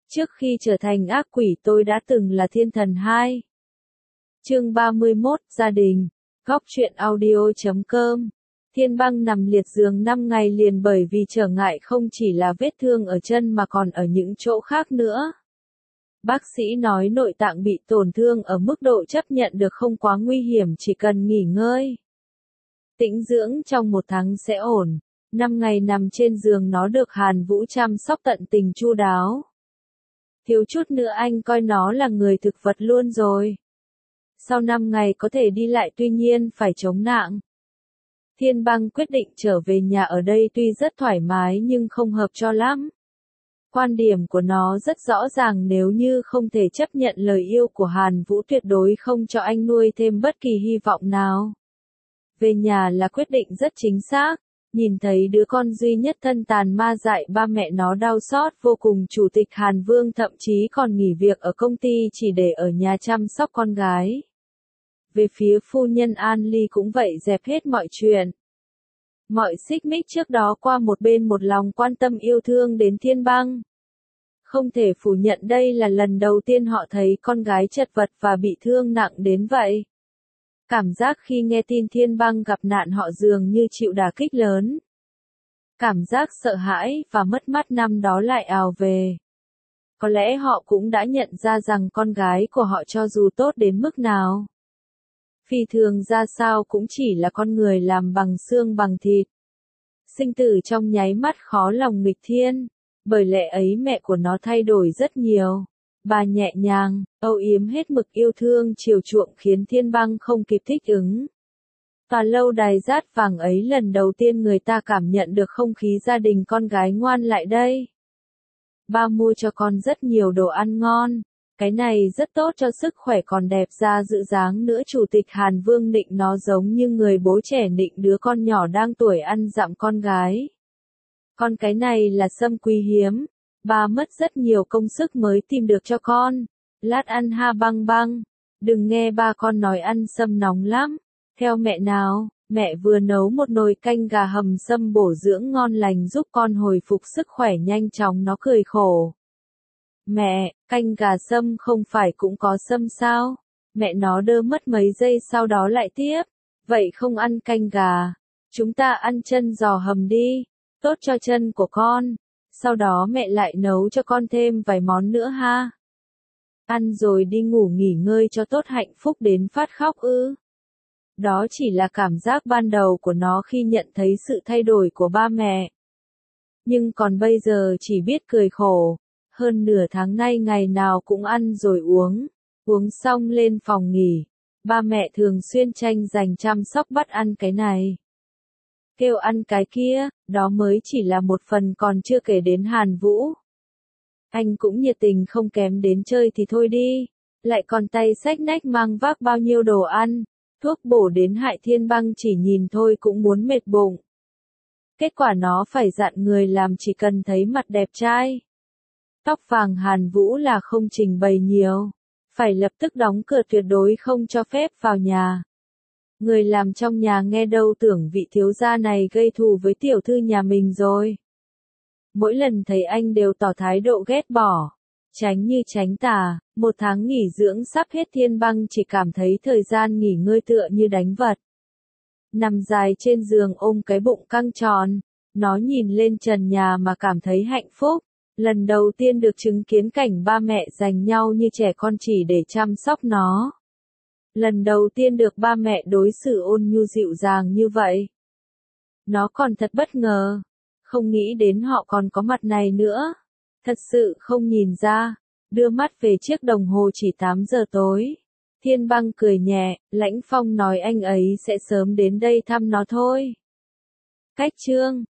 Trước khi trở thành ác quỷ tôi đã từng là thiên thần 2. Chương 31, gia đình. Góc truyện audio.com. Thiên Băng nằm liệt giường 5 ngày liền bởi vì trở ngại không chỉ là vết thương ở chân mà còn ở những chỗ khác nữa. Bác sĩ nói nội tạng bị tổn thương ở mức độ chấp nhận được không quá nguy hiểm, chỉ cần nghỉ ngơi, tĩnh dưỡng trong 1 tháng sẽ ổn. 5 ngày nằm trên giường nó được Hàn Vũ chăm sóc tận tình chu đáo. Thiếu chút nữa anh coi nó là người thực vật luôn rồi. Sau 5 ngày có thể đi lại tuy nhiên phải chống nạng. Thiên Băng quyết định trở về nhà, ở đây tuy rất thoải mái nhưng không hợp cho lắm. Quan điểm của nó rất rõ ràng, nếu như không thể chấp nhận lời yêu của Hàn Vũ tuyệt đối không cho anh nuôi thêm bất kỳ hy vọng nào. Về nhà là quyết định rất chính xác. Nhìn thấy đứa con duy nhất thân tàn ma dại, ba mẹ nó đau xót vô cùng. Chủ tịch Hàn Vương thậm chí còn nghỉ việc ở công ty chỉ để ở nhà chăm sóc con gái. Về phía phu nhân An Ly cũng vậy, dẹp hết mọi chuyện. Mọi xích mích trước đó qua một bên, một lòng quan tâm yêu thương đến Thiên Băng. Không thể phủ nhận đây là lần đầu tiên họ thấy con gái chật vật và bị thương nặng đến vậy. Cảm giác khi nghe tin Thiên Băng gặp nạn họ dường như chịu đả kích lớn. Cảm giác sợ hãi và mất mát năm đó lại ào về. Có lẽ họ cũng đã nhận ra rằng con gái của họ cho dù tốt đến mức nào, phi thường ra sao cũng chỉ là con người làm bằng xương bằng thịt. Sinh tử trong nháy mắt khó lòng nghịch thiên, bởi lẽ ấy mẹ của nó thay đổi rất nhiều. Bà nhẹ nhàng, âu yếm hết mực yêu thương chiều chuộng khiến Thiên Băng không kịp thích ứng. Tòa lâu đài dát vàng ấy lần đầu tiên người ta cảm nhận được không khí gia đình con gái ngoan lại đây. Ba mua cho con rất nhiều đồ ăn ngon, cái này rất tốt cho sức khỏe còn đẹp da dự dáng nữa. Chủ tịch Hàn Vương nịnh nó giống như người bố trẻ nịnh đứa con nhỏ đang tuổi ăn dặm con gái. Con cái này là sâm quý hiếm. Ba mất rất nhiều công sức mới tìm được cho con. Lát ăn ha Băng Băng. Đừng nghe ba con nói ăn sâm nóng lắm. Theo mẹ nào, mẹ vừa nấu một nồi canh gà hầm sâm bổ dưỡng ngon lành giúp con hồi phục sức khỏe nhanh chóng. Nó cười khổ. Mẹ, canh gà sâm không phải cũng có sâm sao? Mẹ nó đơ mất mấy giây sau đó lại tiếp. Vậy không ăn canh gà. Chúng ta ăn chân giò hầm đi. Tốt cho chân của con. Sau đó mẹ lại nấu cho con thêm vài món nữa ha. Ăn rồi đi ngủ nghỉ ngơi cho tốt, hạnh phúc đến phát khóc ư. Đó chỉ là cảm giác ban đầu của nó khi nhận thấy sự thay đổi của ba mẹ. Nhưng còn bây giờ chỉ biết cười khổ. Hơn nửa tháng nay ngày nào cũng ăn rồi uống. Uống xong lên phòng nghỉ. Ba mẹ thường xuyên tranh giành chăm sóc, bắt ăn cái này, kêu ăn cái kia, đó mới chỉ là một phần, còn chưa kể đến Hàn Vũ. Anh cũng nhiệt tình không kém, đến chơi thì thôi đi, lại còn tay xách nách mang vác bao nhiêu đồ ăn, thuốc bổ đến hại. Thiên Băng chỉ nhìn thôi cũng muốn mệt bụng. Kết quả nó phải dặn người làm chỉ cần thấy mặt đẹp trai, tóc vàng Hàn Vũ là không trình bày nhiều, phải lập tức đóng cửa, tuyệt đối không cho phép vào nhà. Người làm trong nhà nghe đâu tưởng vị thiếu gia này gây thù với tiểu thư nhà mình rồi. Mỗi lần thấy anh đều tỏ thái độ ghét bỏ, tránh như tránh tà. 1 tháng nghỉ dưỡng sắp hết, Thiên Băng chỉ cảm thấy thời gian nghỉ ngơi tựa như đánh vật. Nằm dài trên giường ôm cái bụng căng tròn, nó nhìn lên trần nhà mà cảm thấy hạnh phúc. Lần đầu tiên được chứng kiến cảnh ba mẹ giành nhau như trẻ con chỉ để chăm sóc nó. Lần đầu tiên được ba mẹ đối xử ôn nhu dịu dàng như vậy. Nó còn thật bất ngờ. Không nghĩ đến họ còn có mặt này nữa. Thật sự không nhìn ra. Đưa mắt về chiếc đồng hồ chỉ 8 giờ tối. Thiên Băng cười nhẹ, Lãnh Phong nói anh ấy sẽ sớm đến đây thăm nó thôi. Cách chương